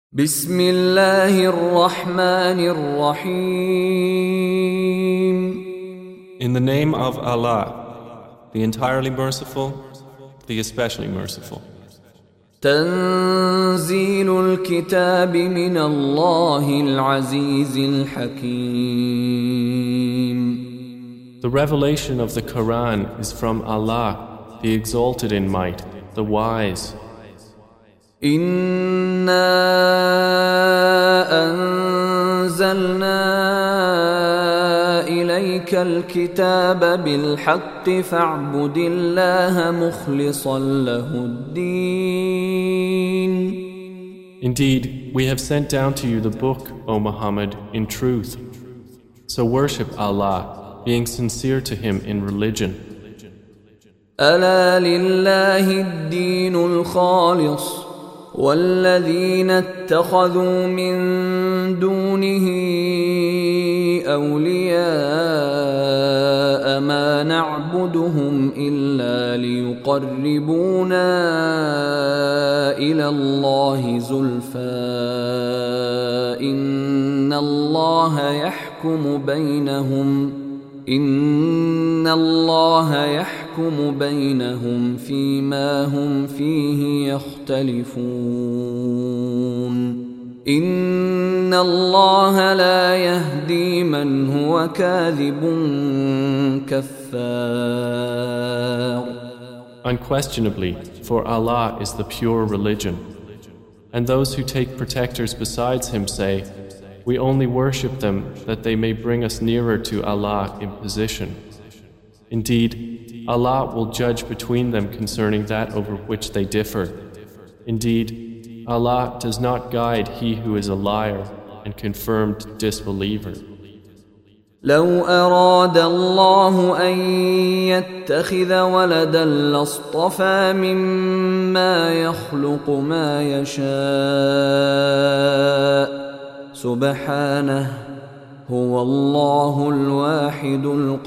بسم الله الرحمن الرحيم. In the name of Allah, the entirely merciful, the especially merciful. تنزيل الكتاب من الله العزيز الحكيم. The revelation of the Quran is from Allah, the exalted in might, the wise. إنا أنزلنا إليك الكتاب بالحق فاعبد الله مخلصا له الدين. Indeed, we have sent down to you the book, O Muhammad, in truth. So worship Allah, being sincere to Him in religion. ألا لله الدين الخالص والذين اتخذوا من دونه أولياء ما نعبدهم إلا ليقربونا إلى الله زلفى إن الله يحكم بينهم فيما هم فيه يختلفون إن الله لا يهدي من هو كاذب كفار. Unquestionably, for Allah is the pure religion. And those who take protectors besides Him say, we only worship them that they may bring us nearer to Allah in position. Indeed, Allah will judge between them concerning that over which they differ. Indeed, Allah does not guide he who is a liar and confirmed disbeliever. لو أراد الله أن يتخذ ولدا لاصطفى مما يخلق ما يشاء سبحانه هو الله الواحد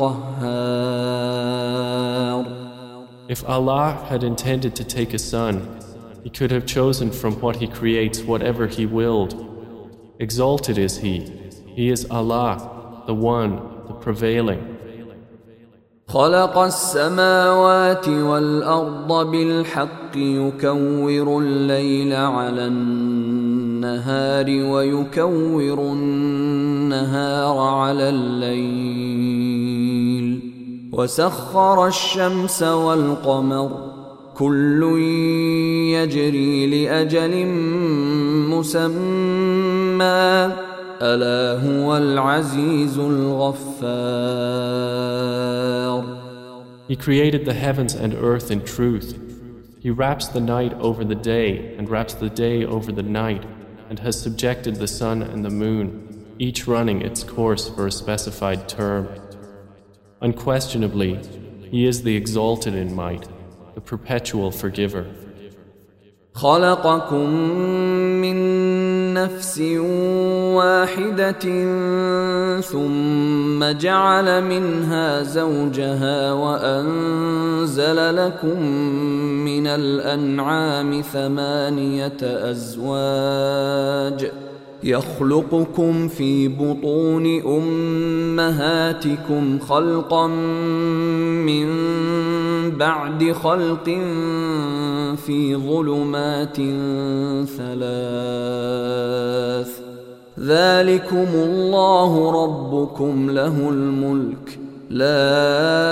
القهار. If Allah had intended to take a son, He could have chosen from what He creates whatever He willed. Exalted is He. He is Allah, the One, the Prevailing. خلق السماوات والأرض بالحق يكور الليل على النهار ويكور النهار على الليل وسخر الشمس والقمر كل يجري لأجل مسمى ألا هو العزيز الغفار. He created the heavens and earth in truth. He wraps the night over the day and wraps the day over the night and has subjected the sun and the moon, each running its course for a specified term. Unquestionably, He is the exalted in might, the perpetual forgiver. خلقكم من نفس واحدة ثم جعل منها زوجها وأنزل لكم من الأنعام 8 أزواج يخلقكم في بطون أمهاتكم خلقا من بعد خلق في ظلمات 3 ذلكم الله ربكم له الملك لا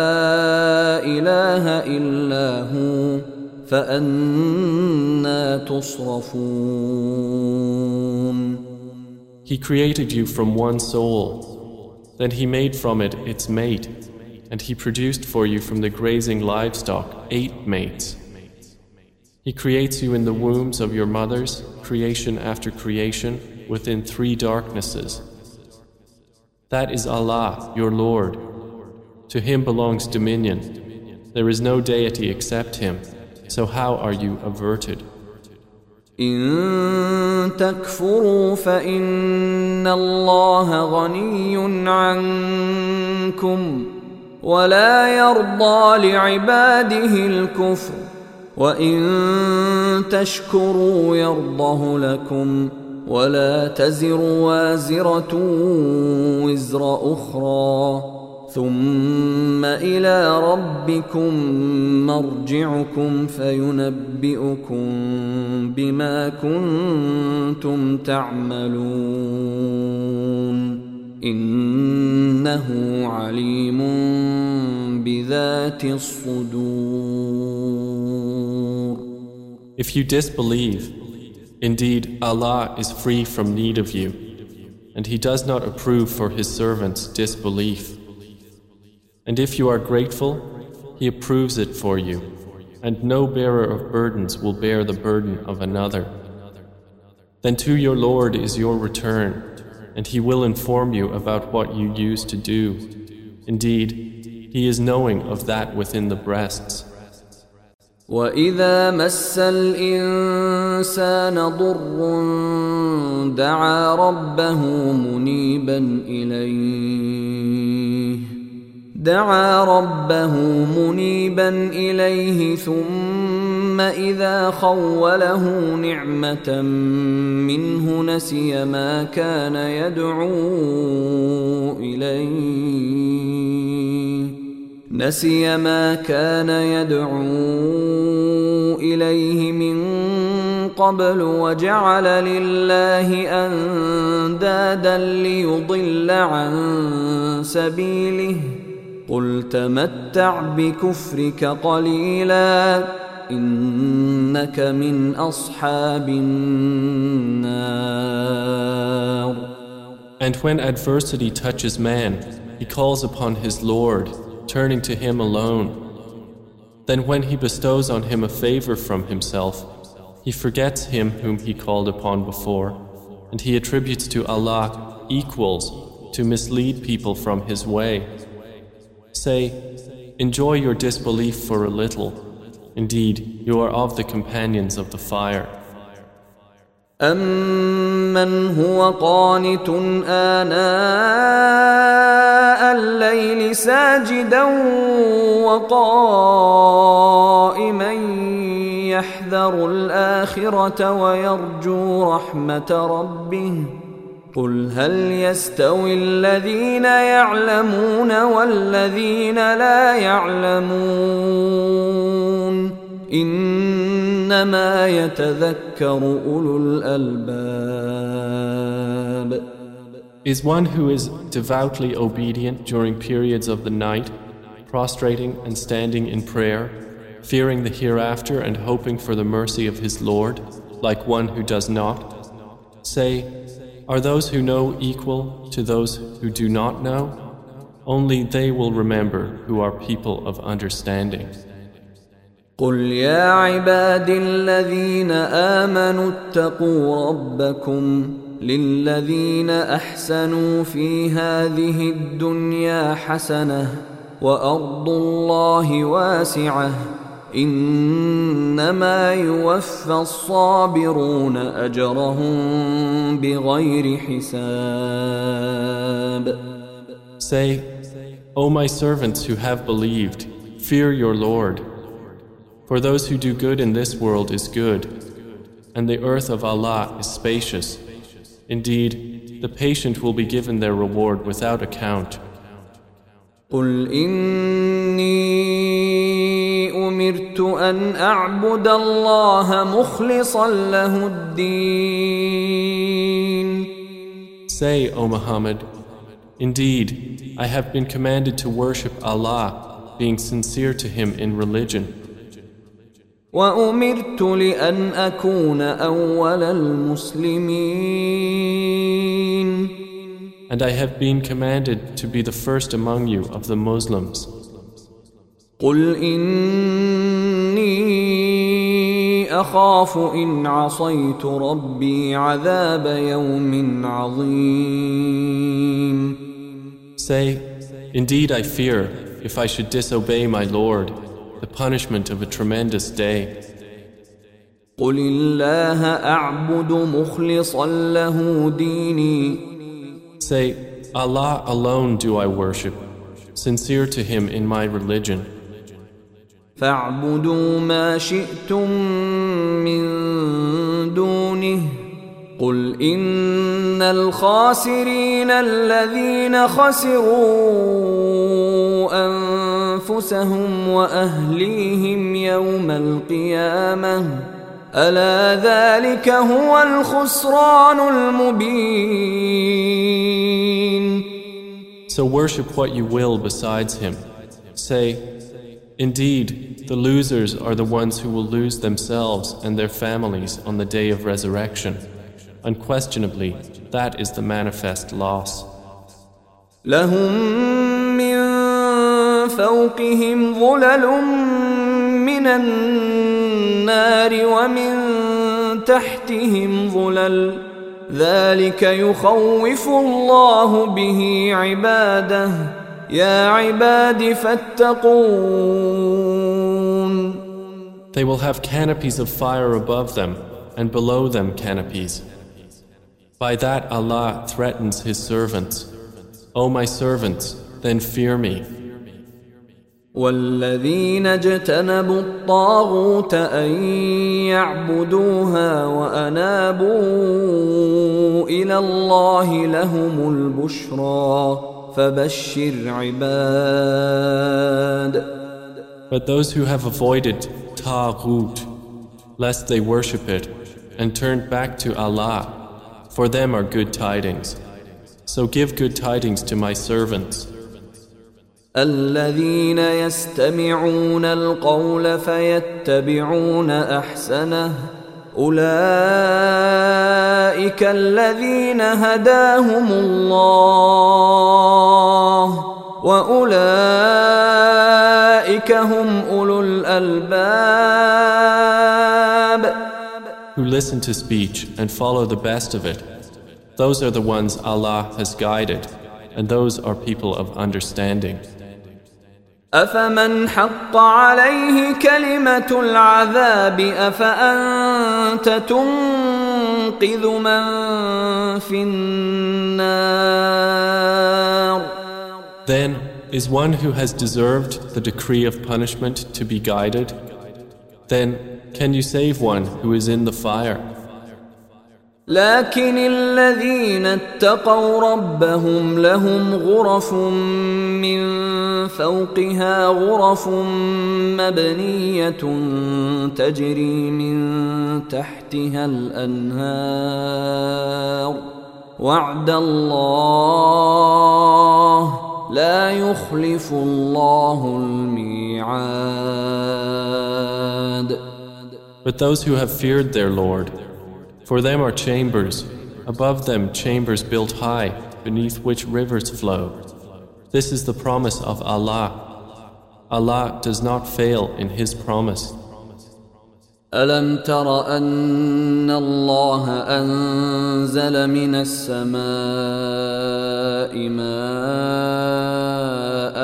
إله إلا هو فأنى تصرفون. He created you from one soul, then He made from it its mate, and He produced for you from the grazing livestock 8 mates. He creates you in the wombs of your mothers, creation after creation, within 3 darknesses. That is Allah, your Lord. To Him belongs dominion. There is no deity except Him, so how are you averted? إن تكفروا فإن الله غني عنكم ولا يرضى لعباده الكفر وإن تشكروا يرضه لكم ولا تزر وازرة وزر أخرى ثم إلى ربكم مرجعكم فينبئكم بما كنتم تعملون إنه عليم بذات الصدور. If you disbelieve, indeed Allah is free from need of you, and He does not approve for His servants disbelief. And if you are grateful, He approves it for you, and no bearer of burdens will bear the burden of another. Then to your Lord is your return, and He will inform you about what you used to do. Indeed, He is knowing of that within the breasts. وَإِذَا مَسَّ الْإِنسَانَ ضُرٌّ دَعَا رَبَّهُ مُنِيبًا إِلَيْهِ ثُمَّ إِذَا خَوَّلَهُ نِعْمَةً مِّنْهُ نَسِيَ مَا كَانَ يَدْعُو إِلَيْهِ مِن قَبْلُ وَجَعَلَ لِلَّهِ أَندَادًا لِيُضِلَّ عَن سَبِيلِهِ قُلْ تَمَتَّعْ بِكُفْرِكَ قَلِيلًا إِنَّكَ مِنْ أَصْحَابِ النَّارِ. And when adversity touches man, he calls upon his Lord, turning to Him alone. Then when He bestows on him a favor from Himself, he forgets Him whom he called upon before, and he attributes to Allah equals to mislead people from His way. Say, enjoy your disbelief for a little. Indeed, you are of the companions of the fire. أَمَّنْ هُوَ قَانِتٌ آنَاءَ اللَّيْلِ سَاجِدًا وَقَائِمًا يَحْذَرُ الْآخِرَةَ وَيَرْجُو رَحْمَةَ رَبِّهِ قُلْ هَلْ يَسْتَوِي الَّذِينَ يَعْلَمُونَ وَالَّذِينَ لَا يَعْلَمُونَ إِنَّمَا يَتَذَكَّرُ أُولُو الْأَلْبَابِ. Is one who is devoutly obedient during periods of the night, prostrating and standing in prayer, fearing the hereafter and hoping for the mercy of his Lord, like one who does not? Say, are those who know equal to those who do not know? Only they will remember who are people of understanding. قُلْ يَا عِبَادِي الَّذِينَ آمَنُوا اتَّقُوا رَبَّكُمْ لِلَّذِينَ أَحْسَنُوا فِي هَذِهِ الدُّنْيَا حَسَنَةٌ وَأَرْضُ اللَّهِ وَاسِعَةٌ إِنَّمَا يُوَفَّى الصَّابِرُونَ أَجْرَهُم بِغَيْرِ حِسَابٍ. Say, O my servants who have believed, fear your Lord. For those who do good in this world is good, and the earth of Allah is spacious. Indeed, the patient will be given their reward without account. قُلْ إِنِّي أُمِرْتُ أَنْ أَعْبُدَ اللَّهَ مُخْلِصًا لَهُ الدِّينَ. Say, O Muhammad, indeed, I have been commanded to worship Allah, being sincere to Him in religion. وَأُمِرْتُ لِأَنْ أَكُونَ أَوَّلَ الْمُسْلِمِينَ. And I have been commanded to be the first among you of the Muslims. قُلْ إِنِّي أَخَافُ إِنْ عَصَيْتُ رَبِّي عَذَابَ يَوْمٍ عَظِيمٍ. Say, indeed I fear, if I should disobey my Lord, the punishment of a tremendous day. قُلِ اللَّهَ أَعْبُدُ مُخْلِصًا لَهُ دِينِي. Say, Allah alone do I worship, sincere to Him in my religion. فَاعْبُدُوا مَا شِئْتُم مِّن دُونِهِ قل إن الخاسرين الذين خسروا أنفسهم وأهليهم يوم القيامة ألا ذلك هو الخسران المبين. So worship what you will besides him. Say, indeed, the losers are the ones who will lose themselves and their families on the day of resurrection. Unquestionably, that is the manifest loss. لهم من فوقهم ظلل من النار ومن تحتهم ظلل ذلك يخوف الله به عباده يا عباد فاتقون. They will have canopies of fire above them and below them canopies. By that Allah threatens His servants. O my servants, then fear me. والذين اجتنبوا الطاغوت أن يعبدوها وأنابوا إلى الله لهم البشرى فبشر عباد. But those who have avoided Taghut, lest they worship it, and turned back to Allah, for them are good tidings. So give good tidings to my servants. الذين يستمعون القول فيتبعون أحسنه أولئك الذين هداهم الله وأولئك هم أولو الألباب. Who listen to speech and follow the best of it. Those are the ones Allah has guided, and those are people of understanding. أفمن حق عليه كلمة العذاب أفأنت تنقذ من في النار. Then is one who has deserved the decree of punishment to be guided? Then can you save one who is in the fire? لكن الذين اتقوا ربهم لهم غرف من فوقها غرف مبنية تجري من تحتها الأنهار وعد الله لا يخلف الله الميعاد. But those who have feared their Lord, for them are chambers, above them chambers built high, beneath which rivers flow. This is the promise of Allah. Allah does not fail in His promise. ألم تر أن الله أنزل من السماء ماء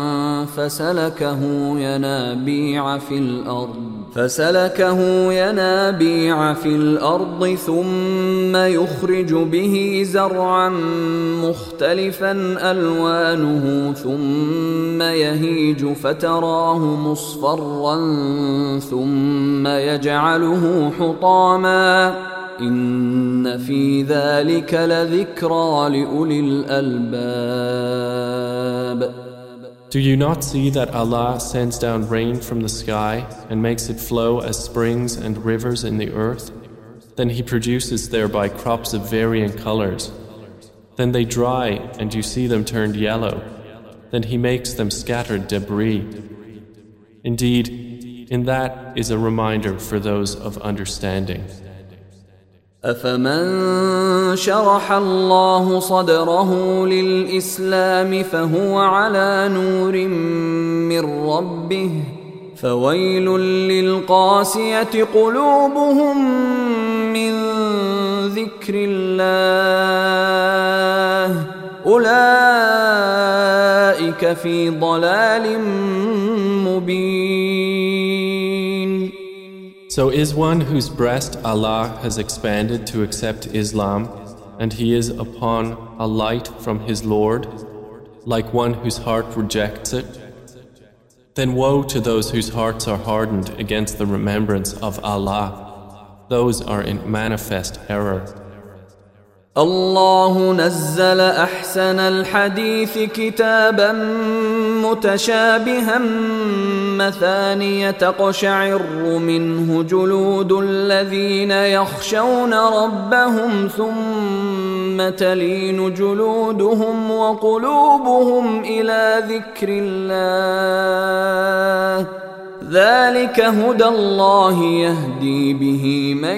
فسلكه ينابيع في الأرض ثم يخرج به زرعا مختلفا ألوانه ثم يهيج فتراه مصفرا ثم يجعله حطاما إن في ذلك لذكرى لأولي الألباب. Do you not see that Allah sends down rain from the sky and makes it flow as springs and rivers in the earth? Then He produces thereby crops of varying colors. Then they dry and you see them turned yellow. Then He makes them scattered debris. Indeed, in that is a reminder for those of understanding. أفمن شرح الله صدره للإسلام فهو على نور من ربه فويل للقاسية قلوبهم من ذكر الله أولئك في ضلال مبين. So is one whose breast Allah has expanded to accept Islam, and he is upon a light from his Lord, like one whose heart rejects it? Then woe to those whose hearts are hardened against the remembrance of Allah. Those are in manifest error. الله نزل أحسن الحديث كتابا متشابها مثانية تقشعر منه جلود الذين يخشون ربهم ثم تلين جلودهم وقلوبهم إلى ذكر الله ذلك هدى الله يهدي به من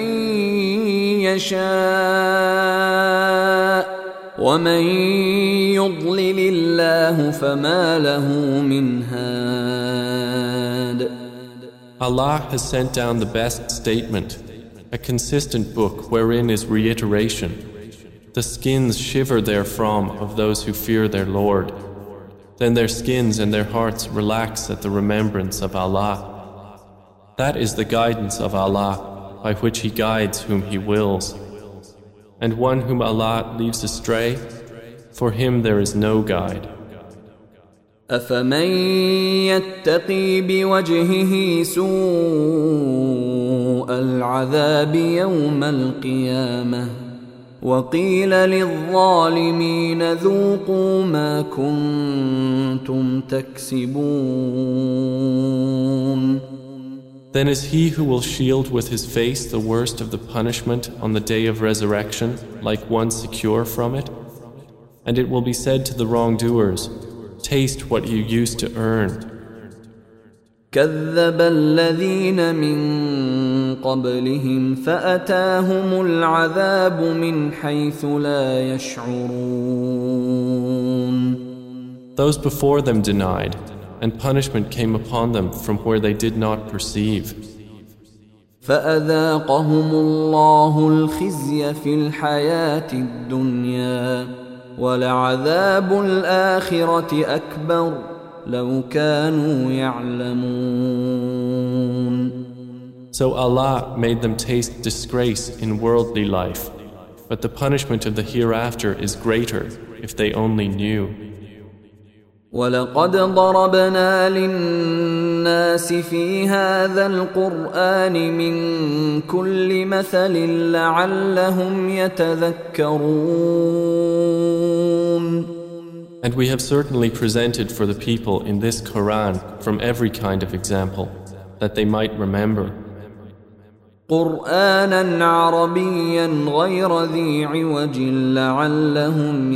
يشاء ومن يضلل الله فما له من هاد. Allah has sent down the best statement, a consistent book wherein is reiteration. The skins shiver therefrom of those who fear their Lord. Then their skins and their hearts relax at the remembrance of Allah. That is the guidance of Allah, by which He guides whom He wills. And one whom Allah leaves astray, for him there is no guide. أفمن يتقي بوجهه سوء العذاب يوم القيامة وقيل للظالمين ذوقوا ما كنتم تكسبون. Then is he who will shield with his face the worst of the punishment on the day of resurrection like one secure from it? And it will be said to the wrongdoers, taste what you used to earn. كذب الذين من قبلهم فأتاهم العذاب من حيث لا يشعرون. Those before them denied, and punishment came upon them from where they did not perceive. فأذاقهم الله الخزي في الحياة الدنيا ولعذاب الآخرة أكبر لو كانوا يعلمون. So Allah made them taste disgrace in worldly life, but the punishment of the hereafter is greater if they only knew. وَلَقَدْ ضَرَبْنَا لِلنَّاسِ فِي هَذَا الْقُرْآنِ مِنْ كُلِّ مَثَلٍ لَعَلَّهُمْ يَتَذَكَّرُونَ. And we have certainly presented for the people in this Quran from every kind of example, that they might remember. قُرْآنًا عَرَبِيًّا غَيْرَ ذِي عِوَجٍ لَعَلَّهُمْ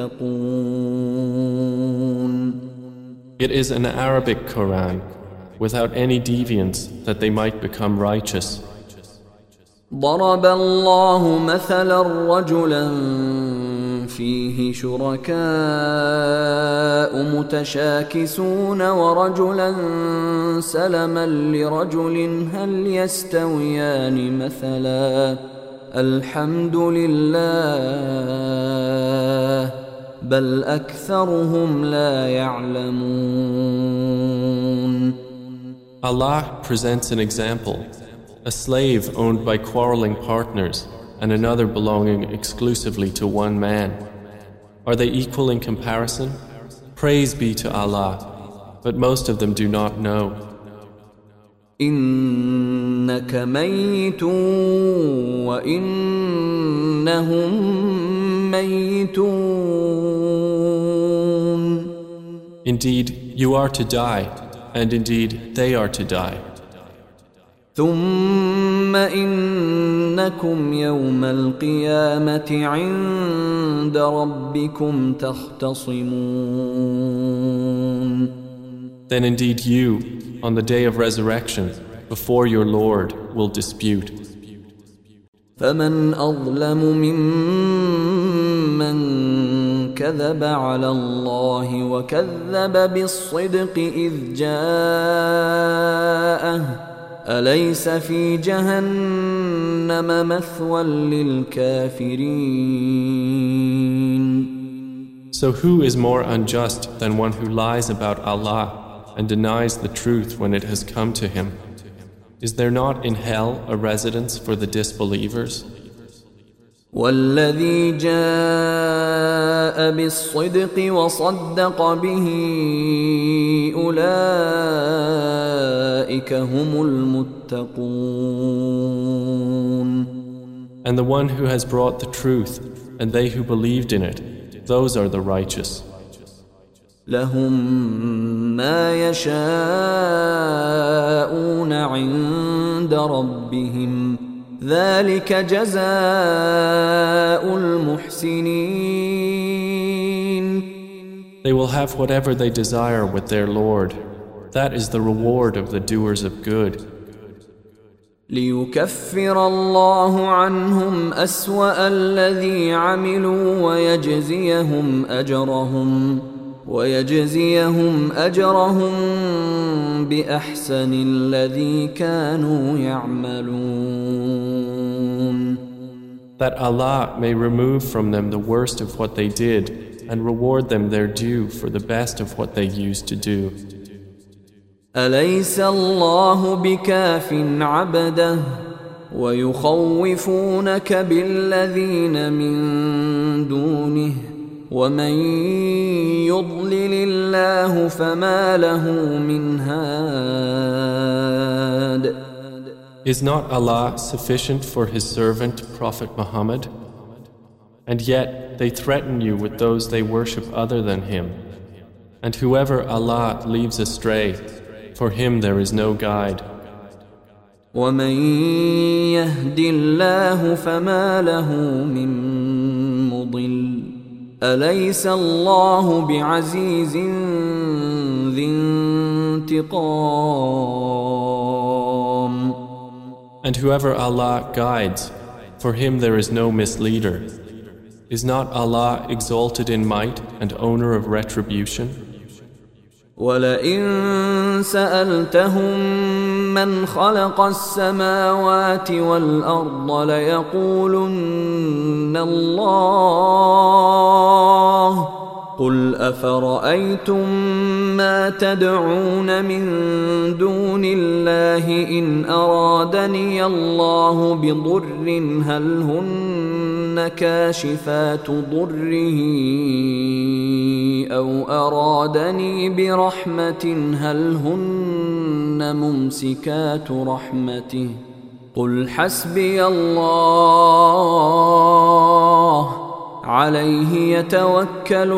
يَتَّقُونَ. It is an Arabic Quran, without any deviance, that they might become righteous. ضرب الله مثلا رجلا فيه شركاء متشاكسون ورجلا سلما لرجل هل يستويان مثلا الحمد لله بل أكثرهم لا يعلمون. Allah presents an example. A slave owned by quarreling partners and another belonging exclusively to one man. Are they equal in comparison? Praise be to Allah, but most of them do not know. إنك ميت وإنهم ميتون. Indeed, you are to die, and indeed they are to die. ثم إنكم يوم القيامة عند ربكم تختصمون. Then indeed you, on the day of resurrection, before your Lord, will dispute. فمن أظلم ممن كذب على الله وكذب بالصدق إذ جاءه أليس في جهنم مثوى للكافرين. So who is more unjust than one who lies about Allah and denies the truth when it has come to him? Is there not in hell a residence for the disbelievers? والذي جاء بالصدق وصدق به أولئك هم المتقون. And the one who has brought the truth and they who believed in it, those are the righteous. لهم ما يشاءون عند ربهم ذلك جزاء المحسنين. They will have whatever they desire with their Lord. That is the reward of the doers of good. ليكفر الله عنهم أسوأ الذي عملوا ويجزيهم أجرهم بأحسن الذي كانوا يعملون. That Allah may remove from them the worst of what they did and reward them their due for the best of what they used to do. أليس الله بكاف عبده ويخوفونك بالذين من دونه ومن يضلل الله فما له من هاد. Is not Allah sufficient for His servant Prophet Muhammad? And yet they threaten you with those they worship other than Him. And whoever Allah leaves astray, for him there is no guide. وَمَن يَهْدِ اللَّهُ فَمَا لَهُ مِن مُضِلٍّ أَلَيْسَ اللَّهُ بِعَزِيزٍ ذِي انتِقَامٍ. And whoever Allah guides, for him there is no misleader. Is not Allah exalted in might and owner of retribution? وَلَئِن سَأَلْتَهُم مَّنْ خَلَقَ السَّمَاوَاتِ وَالْأَرْضَ لَيَقُولُنَّ اللَّهُ قُلْ أَفَرَأَيْتُم مَّا تَدْعُونَ مِن دُونِ اللَّهِ إِنْ أَرَادَنِيَ اللَّهُ بِضُرٍّ هَلْ هُنَّ كَاشِفَاتُ ضُرِّهِ أَوْ أَرَادَنِي بِرَحْمَةٍ هَلْ هُنَّ مُمْسِكَاتُ رَحْمَتِهِ قُلْ حَسْبِيَ اللَّهُ عليه يتوكل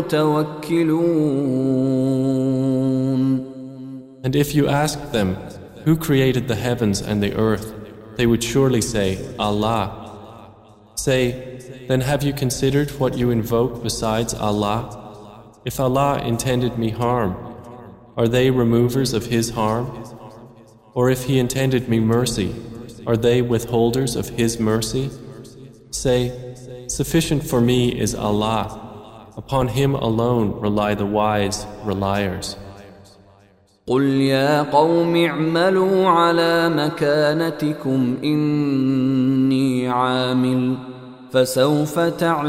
المتوكلون. And if you ask them, who created the heavens and the earth, they would surely say, Allah. Say, then have you considered what you invoke besides Allah? If Allah intended me harm, are they removers of His harm? Or if He intended me mercy, are they withholders of His mercy? Say, sufficient for me is Allah. Upon Him alone rely the wise reliers. قُلْ يَا قَوْمِ اعْمَلُوا عَلَى مَكَانَتِكُمْ إِنِّي عَامِلٌ فَسَوْفَ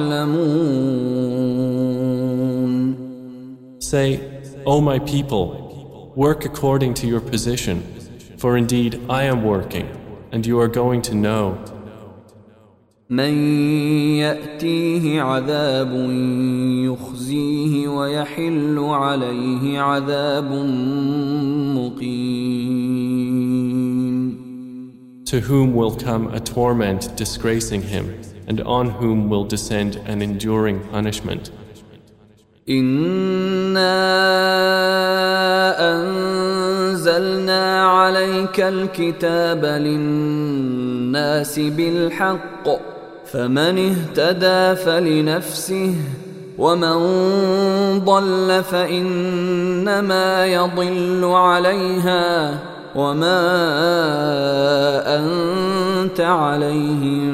تَعْلَمُونَ. Say, O my people, work according to your position, for indeed I am working, and you are going to know. من يأتيه عذاب يخزيه ويحل عليه عذاب مقيم. To whom will come a torment disgracing him, and on whom will descend an enduring punishment. إنا أنزلنا عليك الكتاب للناس بالحق فمن اهتدى فلنفسه ومن ضل فإنما يضل عليها وما أنت عليهم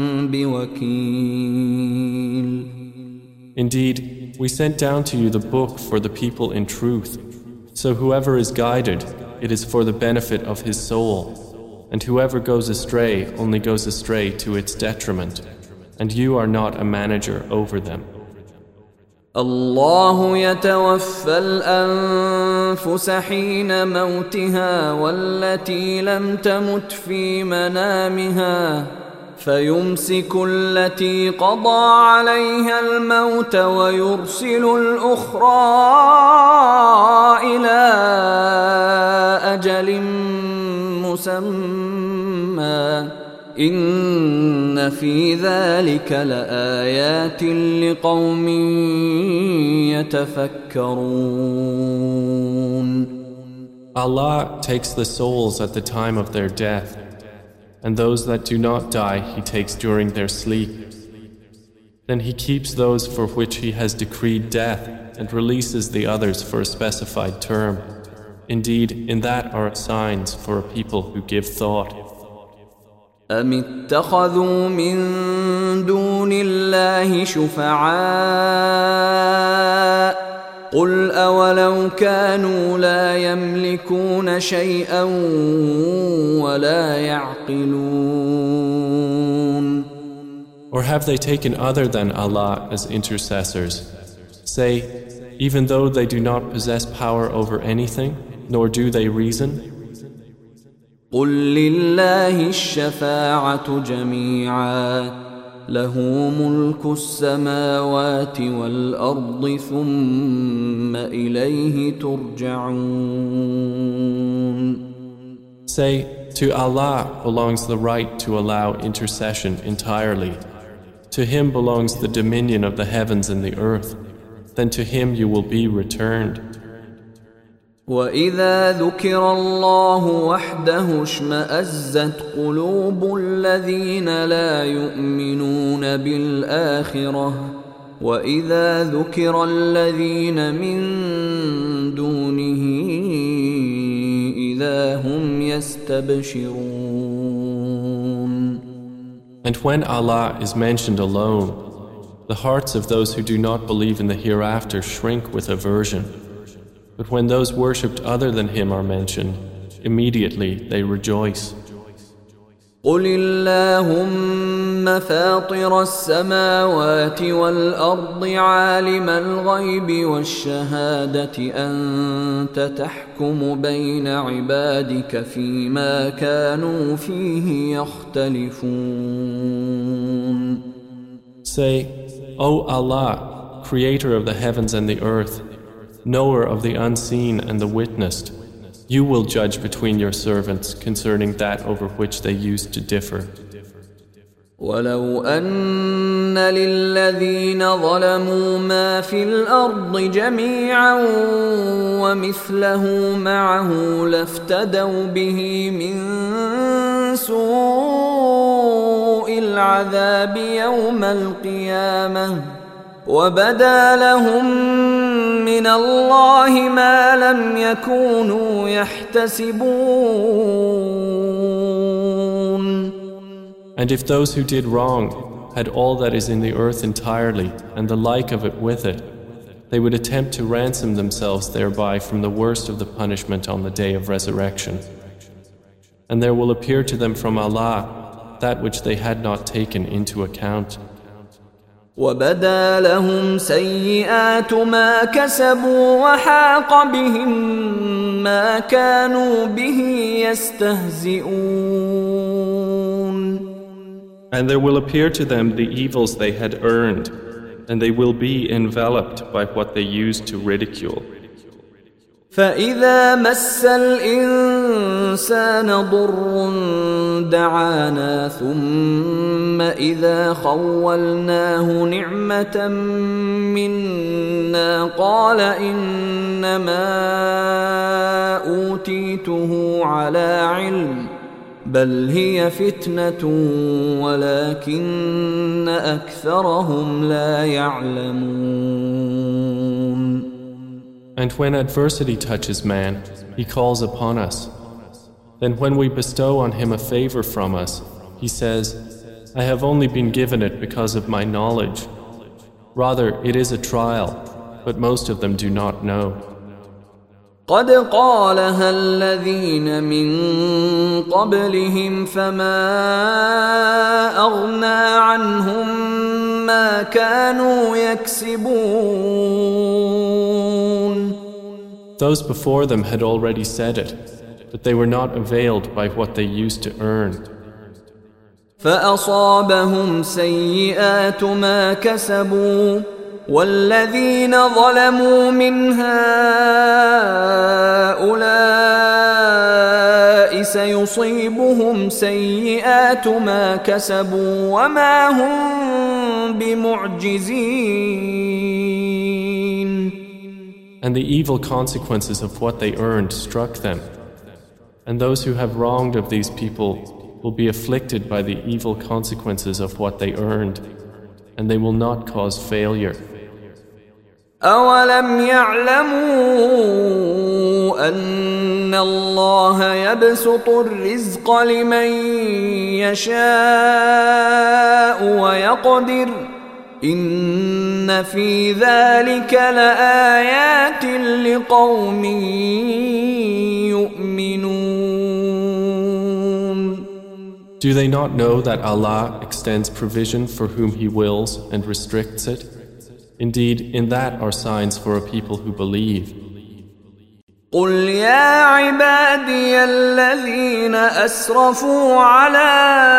بوكيل. Indeed, we sent down to you the book for the people in truth. So whoever is guided, it is for the benefit of his soul. And whoever goes astray only goes astray to its detriment, and you are not a manager over them. الله يتوفى الأنفس حين موتها والتي لم تمت في منامها فيمسك التي قضى عليها الموت ويرسل الأخرى إلى أجل مسمى إن في ذلك لآيات لقوم يتفكرون. Allah takes the souls at the time of their death, and those that do not die He takes during their sleep. Then He keeps those for which He has decreed death and releases the others for a specified term. Indeed, in that are signs for a people who give thought. أم اتخذوا من دون الله شفعاء قل أولو كانوا لا يملكون شيئا ولا يعقلون. Or have they taken other than Allah as intercessors? Say, even though they do not possess power over anything, nor do they reason? قل لله الشفاعة جميعا له ملك السماوات والأرض ثم إليه ترجعون. Say, to Allah belongs the right to allow intercession entirely. To Him belongs the dominion of the heavens and the earth. Then to Him you will be returned. وَإِذَا ذُكِرَ اللَّهُ وَحْدَهُ اشْمَأَزَّتْ قُلُوبُ الَّذِينَ لَا يُؤْمِنُونَ بِالْآخِرَةِ وَإِذَا ذُكِرَ الَّذِينَ مِن دُونِهِ إِذَا هُمْ يَسْتَبْشِرُونَ. And when Allah is mentioned alone, the hearts of those who do not believe in the hereafter shrink with aversion. But when those worshipped other than Him are mentioned, immediately they rejoice. قُلِ اللَّهُمَّ فَاطِرَ السَّمَاوَاتِ وَالْأَرْضِ عَالِمَ الْغَيْبِ وَالشَّهَادَةِ أَنْتَ تَحْكُمُ بَيْنَ عِبَادِكَ فِيمَا كَانُوا فِيهِ يَخْتَلِفُونَ. Say, O Allah, Creator of the heavens and the earth, knower of the unseen and the witnessed, you will judge between your servants concerning that over which they used to differ. وَلَوْ أَنَّ لِلَّذِينَ ظَلَمُوا مَا فِي الْأَرْضِ جَمِيعًا وَمِثْلَهُ مَعَهُ لَافْتَدَوْا بِهِ مِنْ سُوءِ الْعَذَابِ يَوْمَ الْقِيَامَةِ وَبَدَا لَهُم مِّنَ اللَّهِ مَا لَمْ يَكُونُوا يَحْتَسِبُونَ. And if those who did wrong had all that is in the earth entirely and the like of it with it, they would attempt to ransom themselves thereby from the worst of the punishment on the day of resurrection. And there will appear to them from Allah that which they had not taken into account. وَبَدَا لَهُمْ سَيِّئَاتُ مَا كَسَبُوا وَحَاقَ بِهِمْ مَا كَانُوا بِهِ يَسْتَهْزِئُونَ. And there will appear to them the evils they had earned, and they will be enveloped by what they used to ridicule. فَإِذَا مَسَّ الْإِنسَانَ ضُرٌّ دَعَانَا ثُمَّ إِذَا خَوَّلْنَاهُ نِعْمَةً مِنَّا قَالَ إِنَّمَا أُوتِيتُهُ عَلَى عِلْمٍ بَلْ هِيَ فِتْنَةٌ وَلَكِنَّ أَكْثَرَهُمْ لَا يَعْلَمُونَ. And when adversity touches man, he calls upon us. Then when we bestow on him a favor from us, he says, I have only been given it because of my knowledge. Rather, it is a trial, but most of them do not know. قد قالها الذين من قبلهم فما أغنى عنهم ما كانوا يكسبون. Those before them had already said it, but they were not availed by what they used to earn. فأصابهم سيئات ما كسبوا والذين ظلموا من هؤلاء سيصيبهم سيئات ما كسبوا وما هم بمعجزين. And the evil consequences of what they earned struck them. And those who have wronged of these people will be afflicted by the evil consequences of what they earned, and they will not cause failure. أولم يعلموا أن الله يبسط الرزق لمن يشاء ويقدر إن في ذلك لآيات لقوم يؤمنون. Do they not know that Allah extends provision for whom He wills and restricts it? Indeed, in that are signs for a people who believe. قل يا عبادي الذين أسرفوا على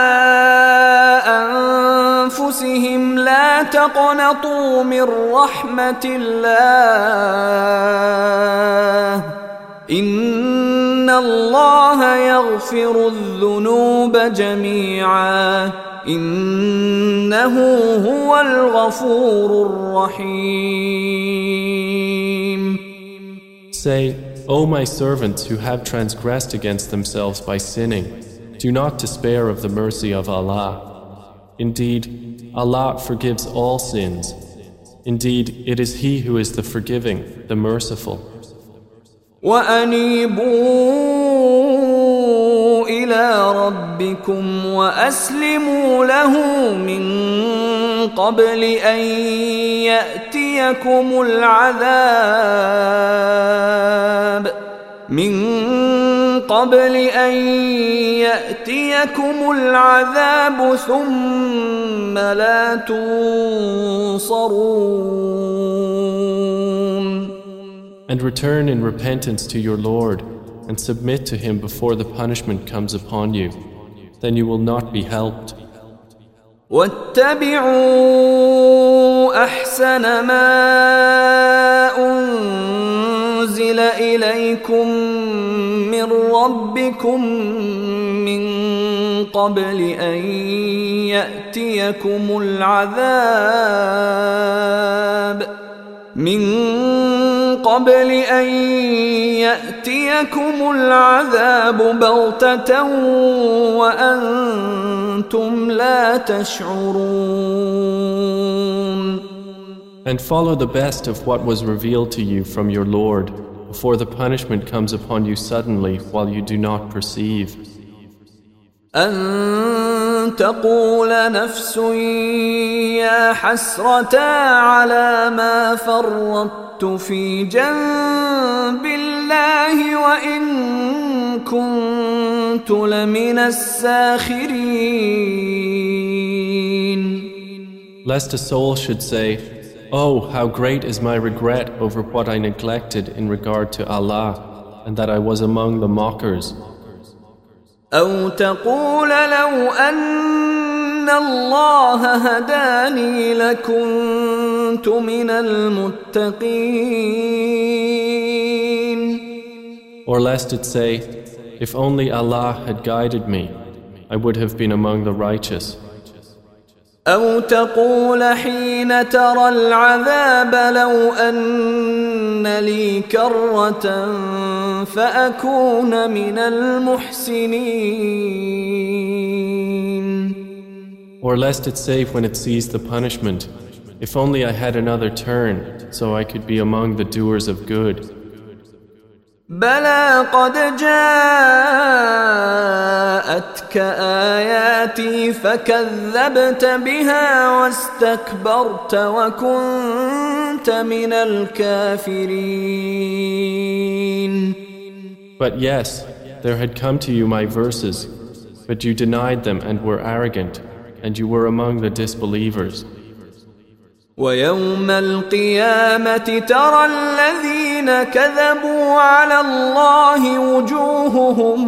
أنفسهم لا تقنطوا من رحمة الله إن الله يغفر الذنوب جميعا إنه هو الغفور الرحيم. Say, O my servants who have transgressed against themselves by sinning, do not despair of the mercy of Allah. Indeed, Allah forgives all sins. Indeed, it is He who is the forgiving, the merciful. وأنيبوا إلى ربكم وأسلموا له من قبل أن يأتيكم العذاب ثم لا تنصرون. And return in repentance to your Lord and submit to Him before the punishment comes upon you. Then you will not be helped. واتبعوا أحسن ما أنزل إليكم من ربكم من قبل أن يأتيكم العذاب بغتة وأنتم لا تشعرون. And follow the best of what was revealed to you from your Lord before the punishment comes upon you suddenly while you do not perceive. أن تقول نفس يا حسرة على ما فرطت في جنب الله وإن كنت لمن الساخرين. Lest a soul should say, Oh, how great is my regret over what I neglected in regard to Allah, and that I was among the mockers. أو تقول لو أن الله هداني لكنت من المتقين. Or lest it say, If only Allah had guided me, I would have been among the righteous. أو تقول حين ترى العذاب لو أن لي كرة فأكون من المحسنين. Or lest it say when it sees the punishment, If only I had another turn, so I could be among the doers of good. بلى قد جاءتك آياتي فكذبت بها واستكبرت وكنت من الكافرين. But yes, there had come to you my verses, but you denied them and were arrogant, and you were among the disbelievers. ويوم القيامة ترى الذين كذبوا على الله وجوههم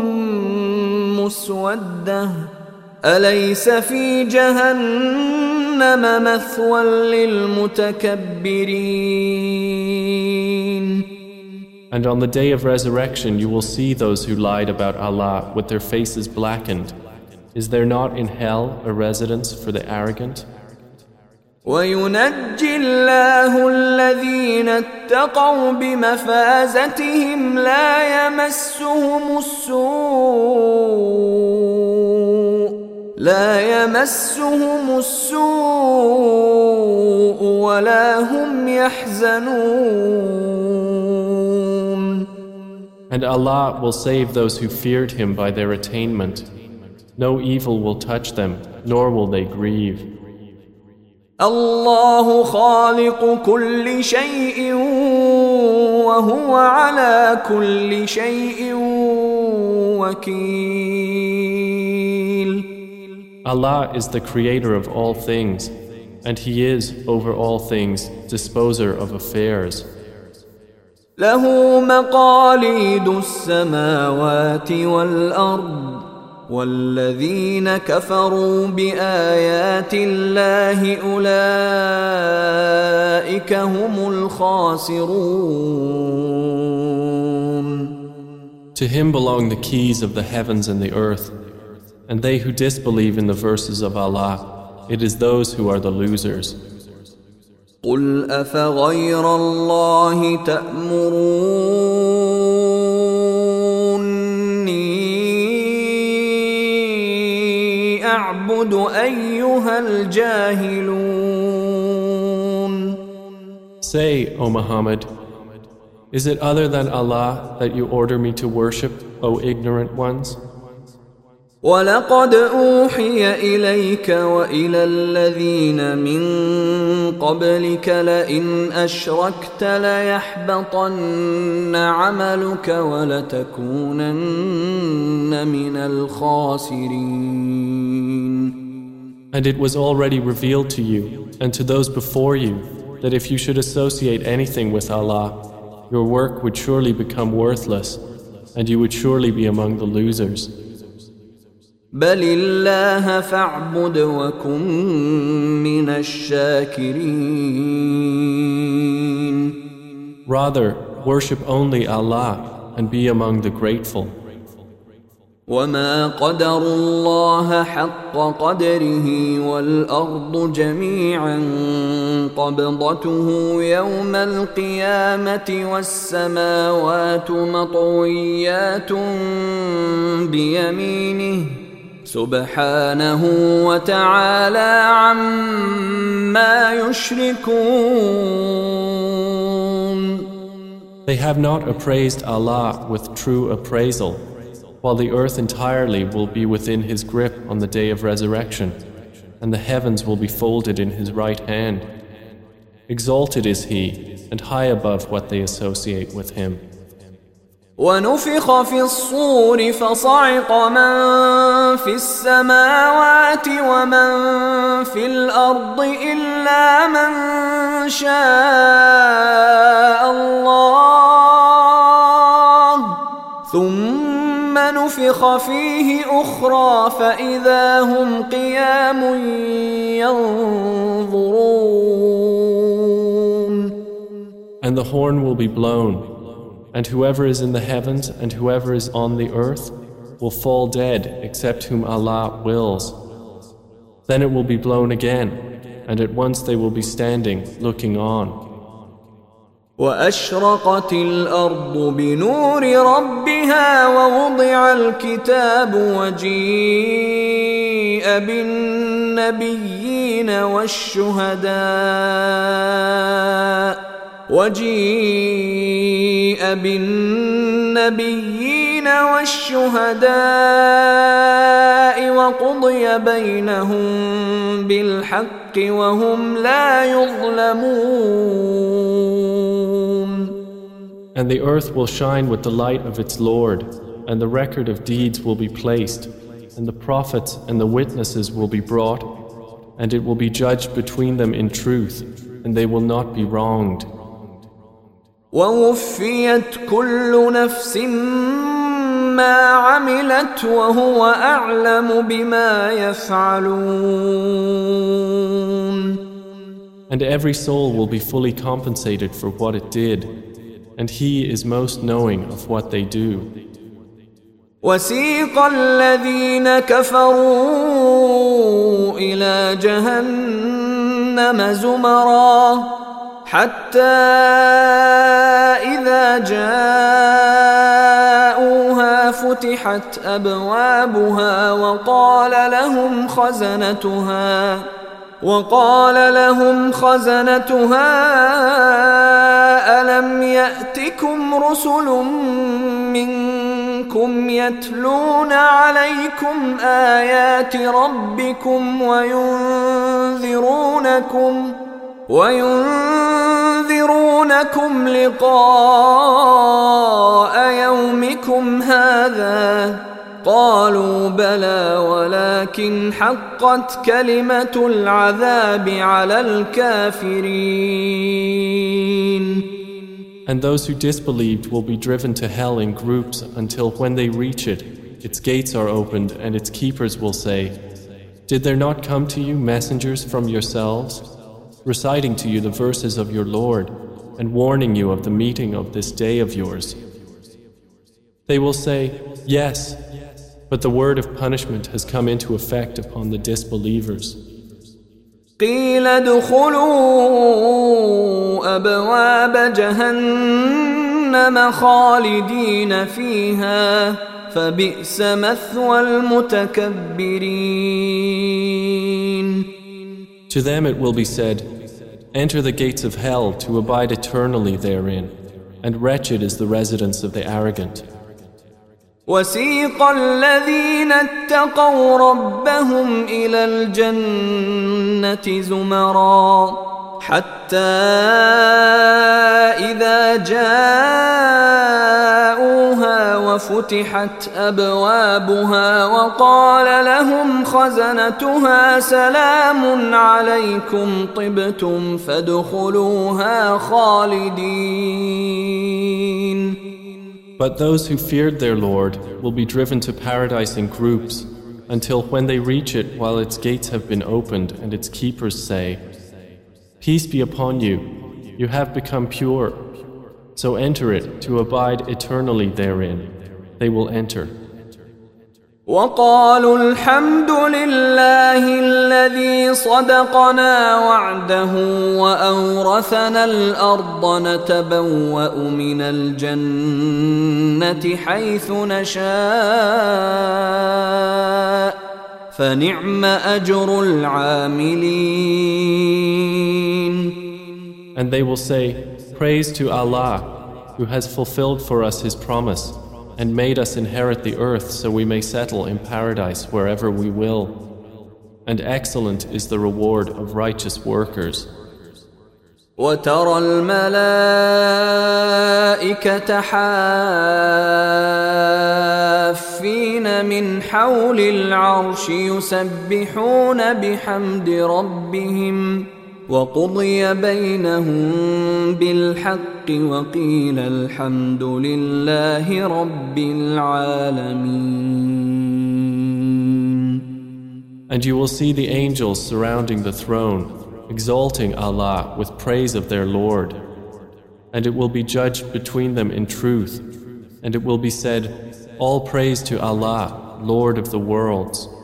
مسودة أليس في جهنم مثوى للمتكبرين. And on the day of resurrection you will see those who lied about Allah with their faces blackened. Is there not in hell a residence for the arrogant? وينجي الله الذين اتقوا بمفازتهم لا يمسهم السوء ولا هم يحزنون. And Allah will save those who feared Him by their attainment. No evil will touch them, nor will they grieve. الله خالق كل شيء وهو على كل شيء وكيل. Allah is the creator of all things, and He is, over all things, disposer of affairs. له مقاليد السماوات والأرض والذين كفروا بآيات الله أولئك هم الخاسرون. To Him belong the keys of the heavens and the earth, and they who disbelieve in the verses of Allah, it is those who are the losers. قل أفغير الله تأمروني أعبد أيها الجاهلون. Say, O Muhammad, is it other than Allah that you order me to worship, O ignorant ones? ولقد أوحي إليك وإلى الذين من قبلك لئن أشركت ليحبطن عملك ولتكونن من الخاسرين. And it was already revealed to you and to those before you that if you should associate anything with Allah, your work would surely become worthless and you would surely be among the losers. بل الله فاعبد وكن من الشاكرين. Rather, worship only Allah and be among the grateful. وما قدروا الله حق قدره والأرض جميعا قبضته يوم القيامة والسماوات مطويات بيمينه سبحانه وتعالى عما يشركون. They have not appraised Allah with true appraisal, while the earth entirely will be within His grip on the day of resurrection, and the heavens will be folded in His right hand. Exalted is He, and high above what they associate with Him. ونفخ في الصور فصعق من في السماوات ومن في الأرض إلا من شاء الله ثم نفخ فيه أخرى فإذا هم قيام ينظرون. And the horn will be blown, and whoever is in the heavens and whoever is on the earth will fall dead except whom Allah wills. Then it will be blown again, and at once they will be standing, looking on. وأشرقت الأرض بنور ربها ووضع الكتاب وجيء بالنبيين والشهداء وقضي بينهم بالحق وهم لا يظلمون. And the earth will shine with the light of its Lord, and the record of deeds will be placed, and the prophets and the witnesses will be brought, and it will be judged between them in truth, and they will not be wronged. ووفيت كل نفس ما عملت وهو أعلم بما يفعلون. And every soul will be fully compensated for what it did, and He is most knowing of what they do. وسيق الذين كفروا إلى جهنم زمرا حتى إذا جاءوها فتحت أبوابها وقال لهم خزنتها ألم يأتكم رسل منكم يتلون عليكم آيات ربكم وينذرونكم لقاء يومكم هذا قالوا بلى ولكن حقت كلمة العذاب على الكافرين. And those who disbelieved will be driven to hell in groups until when they reach it, its gates are opened and its keepers will say, "Did there not come to you messengers from yourselves, reciting to you the verses of your Lord and warning you of the meeting of this day of yours?" They will say, "Yes, but the word of punishment has come into effect upon the disbelievers." قيل ادخلوا أبواب جهنم خالدين فيها فبئس مثوى المتكبرين. To them it will be said, "Enter the gates of hell to abide eternally therein, and wretched is the residence of the arrogant." وسيق الذين اتقوا ربهم إلى الجنة زمرا حتى إذا جاءوها وفتحت أبوابها وقال لهم خزنتها سلام عليكم طبتم فادخلوها خالدين. But those who feared their Lord will be driven to paradise in groups until when they reach it while its gates have been opened and its keepers say, "Peace be upon you, you have become pure, so enter it to abide eternally therein." They will enter. وقالوا الحمد لله الذي صدقنا وعده وأورثنا الأرض نتبوأ من الجنة حيث نشاء فنعم أجر العاملين. And they will say, "Praise to Allah, who has fulfilled for us His promise and made us inherit the earth so we may settle in paradise wherever we will. And excellent is the reward of righteous workers." وترى الملائكة حافين من حول العرش يسبحون بحمد ربهم وقضي بينهم بالحق وقيل الحمد لله رب العالمين. And you will see the angels surrounding the throne, exalting Allah with praise of their Lord. And it will be judged between them in truth, and it will be said, "All praise to Allah, Lord of the worlds."